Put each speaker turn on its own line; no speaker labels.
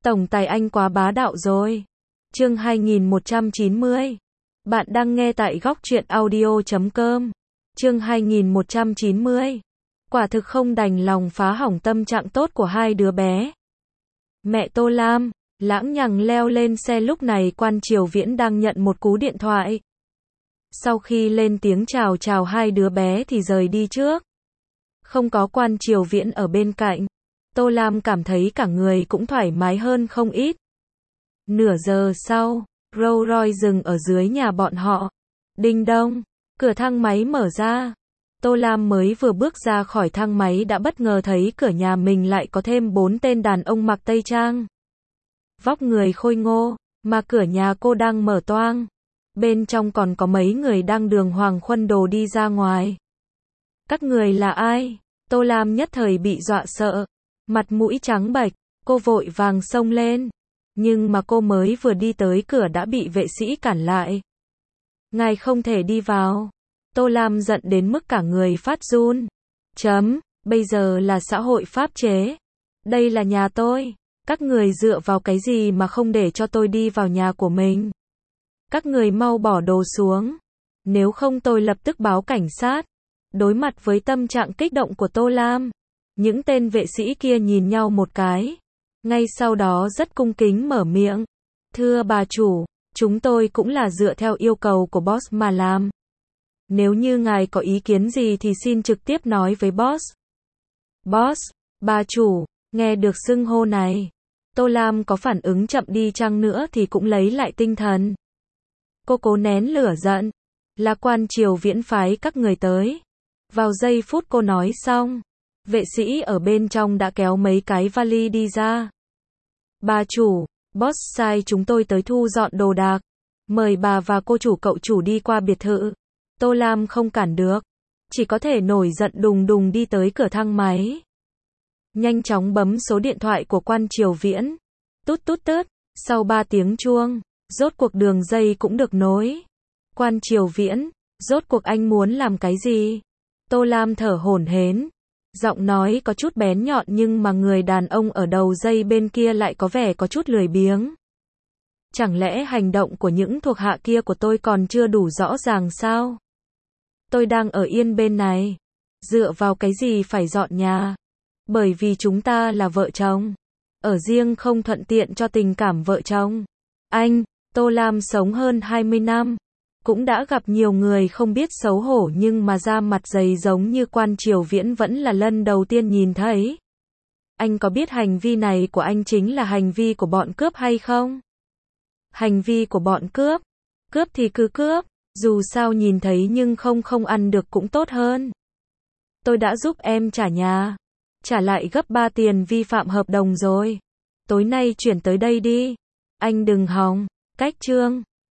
Tổng tài anh quá bá đạo rồi. Chương 2190. Bạn đang nghe tại góc truyện audio.com. Chương 2190. Quả thực không đành lòng phá hỏng tâm trạng tốt của hai đứa bé. Mẹ Tô Lam, lãng nhằng leo lên xe, lúc này Quan Triều Viễn đang nhận một cú điện thoại. Sau khi lên tiếng chào hai đứa bé thì rời đi trước. Không có Quan Triều Viễn ở bên cạnh, Tô Lam cảm thấy cả người cũng thoải mái hơn không ít. Nửa giờ sau, Rolls Royce dừng ở dưới nhà bọn họ. Đinh đong, cửa thang máy mở ra. Tô Lam mới vừa bước ra khỏi thang máy đã bất ngờ thấy cửa nhà mình lại có thêm 4 tên đàn ông mặc tây trang. Vóc người khôi ngô, mà cửa nhà cô đang mở toang. Bên trong còn có mấy người đang đường hoàng khuân đồ đi ra ngoài. Các người là ai? Tô Lam nhất thời bị dọa sợ. Mặt mũi trắng bệch, cô vội vàng xông lên. Nhưng mà cô mới vừa đi tới cửa đã bị vệ sĩ cản lại. Ngài không thể đi vào. Tô Lam giận đến mức cả người phát run. Bây giờ là xã hội pháp chế. Đây là nhà tôi. Các người dựa vào cái gì mà không để cho tôi đi vào nhà của mình? Các người mau bỏ đồ xuống. Nếu không tôi lập tức báo cảnh sát. Đối mặt với tâm trạng kích động của Tô Lam, những tên vệ sĩ kia nhìn nhau một cái. Ngay sau đó rất cung kính mở miệng. Thưa bà chủ, chúng tôi cũng là dựa theo yêu cầu của boss mà làm. Nếu như ngài có ý kiến gì thì xin trực tiếp nói với boss. Boss, bà chủ, nghe được xưng hô này. Tô Lam có phản ứng chậm đi chăng nữa thì cũng lấy lại tinh thần. Cô cố nén lửa giận. Là Quan Triều Viễn phái các người tới. Vào giây phút cô nói xong, vệ sĩ ở bên trong đã kéo mấy cái vali đi ra. Bà chủ, boss sai chúng tôi tới thu dọn đồ đạc. Mời bà và cô chủ cậu chủ đi qua biệt thự. Tô Lam không cản được. Chỉ có thể nổi giận đùng đùng đi tới cửa thang máy. Nhanh chóng bấm số điện thoại của Quan Triều Viễn. Tút tút tút. Sau 3 tiếng chuông, rốt cuộc đường dây cũng được nối. Quan Triều Viễn, rốt cuộc anh muốn làm cái gì? Tô Lam thở hổn hển. Giọng nói có chút bén nhọn nhưng mà người đàn ông ở đầu dây bên kia lại có vẻ có chút lười biếng. Chẳng lẽ hành động của những thuộc hạ kia của tôi còn chưa đủ rõ ràng sao? Tôi đang ở yên bên này. Dựa vào cái gì phải dọn nhà? Bởi vì chúng ta là vợ chồng. Ở riêng không thuận tiện cho tình cảm vợ chồng. Anh, Tô Lam sống hơn 20 năm. Cũng đã gặp nhiều người không biết xấu hổ nhưng mà da mặt dày giống như Quan Triều Viễn vẫn là lần đầu tiên nhìn thấy. Anh có biết hành vi này của anh chính là hành vi của bọn cướp hay không? Hành vi của bọn cướp. Cướp thì cứ cướp. Dù sao nhìn thấy nhưng không ăn được cũng tốt hơn. Tôi đã giúp em trả nhà. Trả lại gấp 3 tiền vi phạm hợp đồng rồi. Tối nay chuyển tới đây đi. Anh đừng hòng. Cách chương.